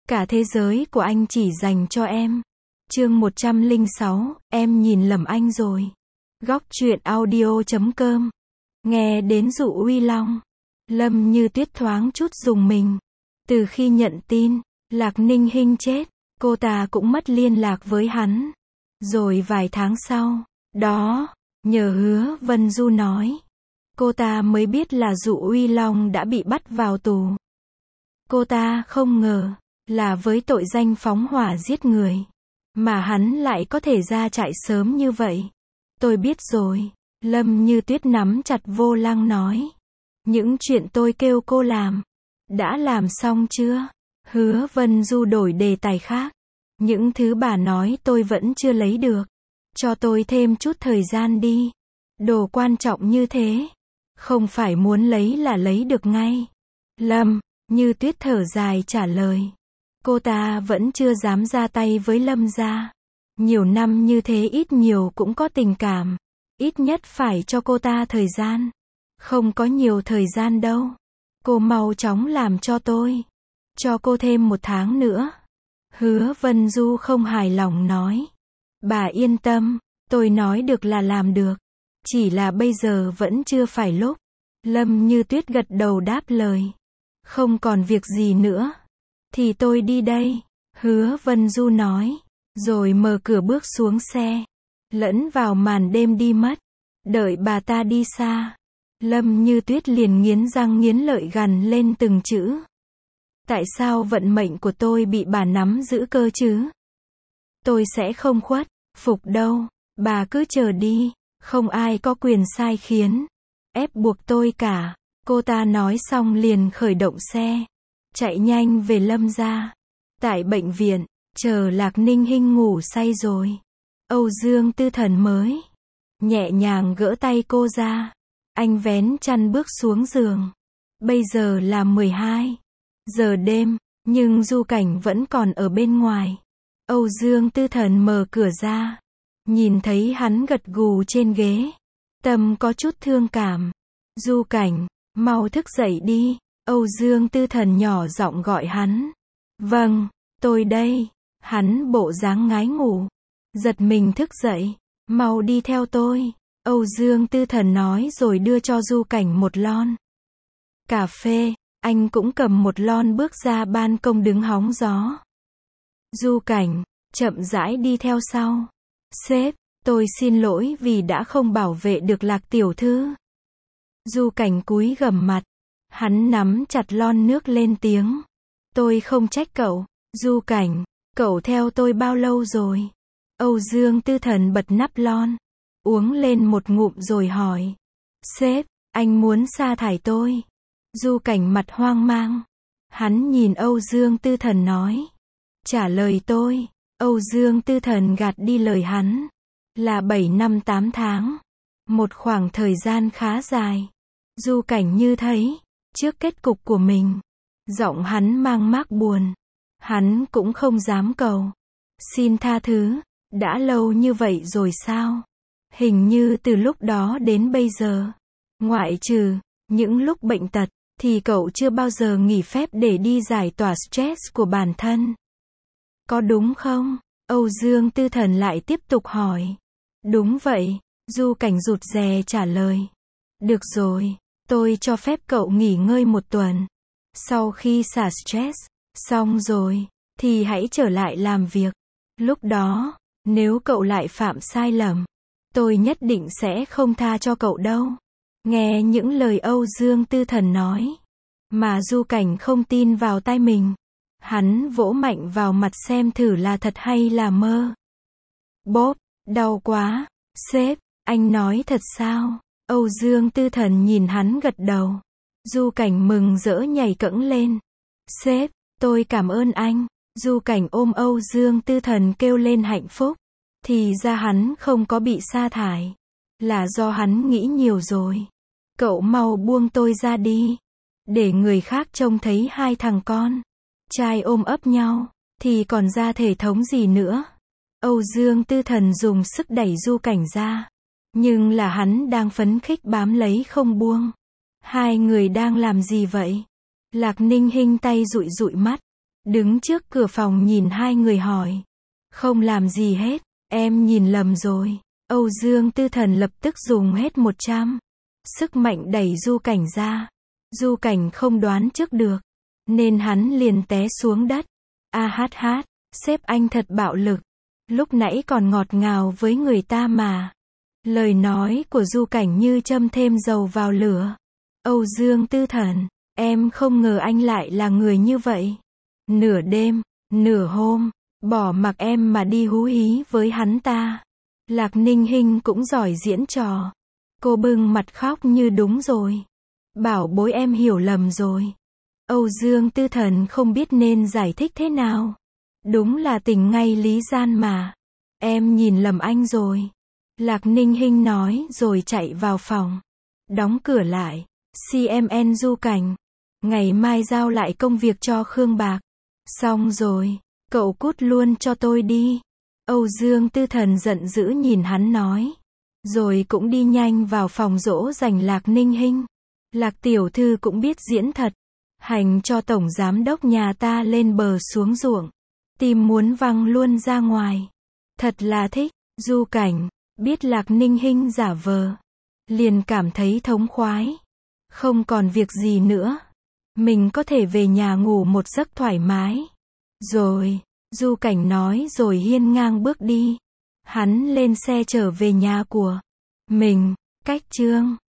Cả thế giới của anh chỉ dành cho em. Chương 106, em nhìn lầm anh rồi. Góc truyện audio.com. Nghe đến dụ Uy Long, Lâm Như Tuyết thoáng chút rùng mình. Từ khi nhận tin, Lạc Ninh Hinh chết, cô ta cũng mất liên lạc với hắn. Rồi vài tháng sau, đó, nhờ Hứa Vân Du nói, cô ta mới biết là dụ Uy Long đã bị bắt vào tù. Cô ta không ngờ, là với tội danh phóng hỏa giết người, mà hắn lại có thể ra trại sớm như vậy. Tôi biết rồi, Lâm Như Tuyết nắm chặt vô lăng nói. Những chuyện tôi kêu cô làm, đã làm xong chưa? Hứa Vân Du đổi đề tài khác. Những thứ bà nói tôi vẫn chưa lấy được. Cho tôi thêm chút thời gian đi. Đồ quan trọng như thế, không phải muốn lấy là lấy được ngay. Lâm Như Tuyết thở dài trả lời. Cô ta vẫn chưa dám ra tay với Lâm gia. Nhiều năm như thế ít nhiều cũng có tình cảm. Ít nhất phải cho cô ta thời gian. Không có nhiều thời gian đâu. Cô mau chóng làm cho tôi. Cho cô thêm 1 tháng nữa. Hứa Vân Du không hài lòng nói. Bà yên tâm, tôi nói được là làm được. Chỉ là bây giờ vẫn chưa phải lúc. Lâm Như Tuyết gật đầu đáp lời. Không còn việc gì nữa. Thì tôi đi đây. Hứa Vân Du nói. Rồi mở cửa bước xuống xe. Lẫn vào màn đêm đi mất. Đợi bà ta đi xa. Lâm Như Tuyết liền nghiến răng nghiến lợi gằn lên từng chữ. Tại sao vận mệnh của tôi bị bà nắm giữ cơ chứ? Tôi sẽ không khuất phục đâu. Bà cứ chờ đi. Không ai có quyền sai khiến, ép buộc tôi cả. Cô ta nói xong liền khởi động xe. Chạy nhanh về Lâm gia. Tại bệnh viện, chờ Lạc Ninh Hinh ngủ say rồi. Âu Dương Tư Thần mới nhẹ nhàng gỡ tay cô ra. Anh vén chăn bước xuống giường. Bây giờ là 12 giờ đêm, nhưng Du Cảnh vẫn còn ở bên ngoài. Âu Dương Tư Thần mở cửa ra. Nhìn thấy hắn gật gù trên ghế. Tâm có chút thương cảm. Du Cảnh, mau thức dậy đi. Âu Dương Tư Thần nhỏ giọng gọi hắn. Vâng, tôi đây. Hắn bộ dáng ngái ngủ. Giật mình thức dậy. Mau đi theo tôi. Âu Dương Tư Thần nói rồi đưa cho Du Cảnh một lon cà phê. Anh cũng cầm một lon bước ra ban công đứng hóng gió. Du Cảnh chậm rãi đi theo sau. Sếp, tôi xin lỗi vì đã không bảo vệ được Lạc tiểu thư. Du Cảnh cúi gằm mặt. Hắn nắm chặt lon nước lên tiếng. Tôi không trách cậu. Du Cảnh, cậu theo tôi bao lâu rồi? Âu Dương Tư Thần bật nắp lon. Uống lên một ngụm rồi hỏi. Sếp, anh muốn sa thải tôi. Du Cảnh mặt hoang mang. Hắn nhìn Âu Dương Tư Thần nói. Trả lời tôi. Âu Dương Tư Thần gạt đi lời hắn. Là 7 năm 8 tháng. Một khoảng thời gian khá dài. Du Cảnh như thấy, trước kết cục của mình, giọng hắn mang mác buồn. Hắn cũng không dám cầu. Xin tha thứ, đã lâu như vậy rồi sao? Hình như từ lúc đó đến bây giờ, ngoại trừ những lúc bệnh tật, thì cậu chưa bao giờ nghỉ phép để đi giải tỏa stress của bản thân. Có đúng không? Âu Dương Tư Thần lại tiếp tục hỏi. Đúng vậy, Du Cảnh rụt rè trả lời. Được rồi, tôi cho phép cậu nghỉ ngơi 1 tuần. Sau khi xả stress, xong rồi, thì hãy trở lại làm việc. Lúc đó, nếu cậu lại phạm sai lầm, tôi nhất định sẽ không tha cho cậu đâu. Nghe những lời Âu Dương Tư Thần nói, mà Du Cảnh không tin vào tai mình. Hắn vỗ mạnh vào mặt xem thử là thật hay là mơ. Bốp, đau quá. Sếp, anh nói thật sao? Âu Dương Tư Thần nhìn hắn gật đầu. Du Cảnh mừng rỡ nhảy cẫng lên. Sếp, tôi cảm ơn anh. Du Cảnh ôm Âu Dương Tư Thần kêu lên hạnh phúc. Thì ra hắn không có bị sa thải. Là do hắn nghĩ nhiều rồi. Cậu mau buông tôi ra đi. Để người khác trông thấy 2 thằng con trai ôm ấp nhau, thì còn ra thể thống gì nữa. Âu Dương Tư Thần dùng sức đẩy Du Cảnh ra. Nhưng là hắn đang phấn khích bám lấy không buông. Hai người đang làm gì vậy? Lạc Ninh Hinh tay dụi dụi mắt. đứng trước cửa phòng nhìn hai người hỏi. Không làm gì hết, em nhìn lầm rồi. Âu Dương Tư Thần lập tức dùng hết 100 sức mạnh đẩy Du Cảnh ra. Du Cảnh không đoán trước được, nên hắn liền té xuống đất. A hát hát, sếp anh thật bạo lực. Lúc nãy còn ngọt ngào với người ta mà. Lời nói của Du Cảnh như châm thêm dầu vào lửa. Âu Dương Tư Thần, em không ngờ anh lại là người như vậy. Nửa đêm, nửa hôm, bỏ mặc em mà đi hú hí với hắn ta. Lạc Ninh Hinh cũng giỏi diễn trò. Cô bưng mặt khóc như đúng rồi. Bảo bối em hiểu lầm rồi. Âu Dương Tư Thần không biết nên giải thích thế nào. Đúng là tình ngay lý gian mà. Em nhìn lầm anh rồi. Lạc Ninh Hinh nói rồi chạy vào phòng. Đóng cửa lại. CMN Du Cảnh. Ngày mai giao lại công việc cho Khương Bạc. Xong rồi. Cậu cút luôn cho tôi đi. Âu Dương Tư Thần giận dữ nhìn hắn nói. Rồi cũng đi nhanh vào phòng dỗ dành Lạc Ninh Hinh. Lạc tiểu thư cũng biết diễn thật. Hành cho tổng giám đốc nhà ta lên bờ xuống ruộng. Tim muốn văng luôn ra ngoài. Thật là thích. Du Cảnh biết Lạc Ninh Hinh giả vờ, liền cảm thấy thống khoái. Không còn việc gì nữa. Mình có thể về nhà ngủ một giấc thoải mái. Rồi, Du Cảnh nói rồi hiên ngang bước đi. Hắn lên xe trở về nhà của mình. Cách chương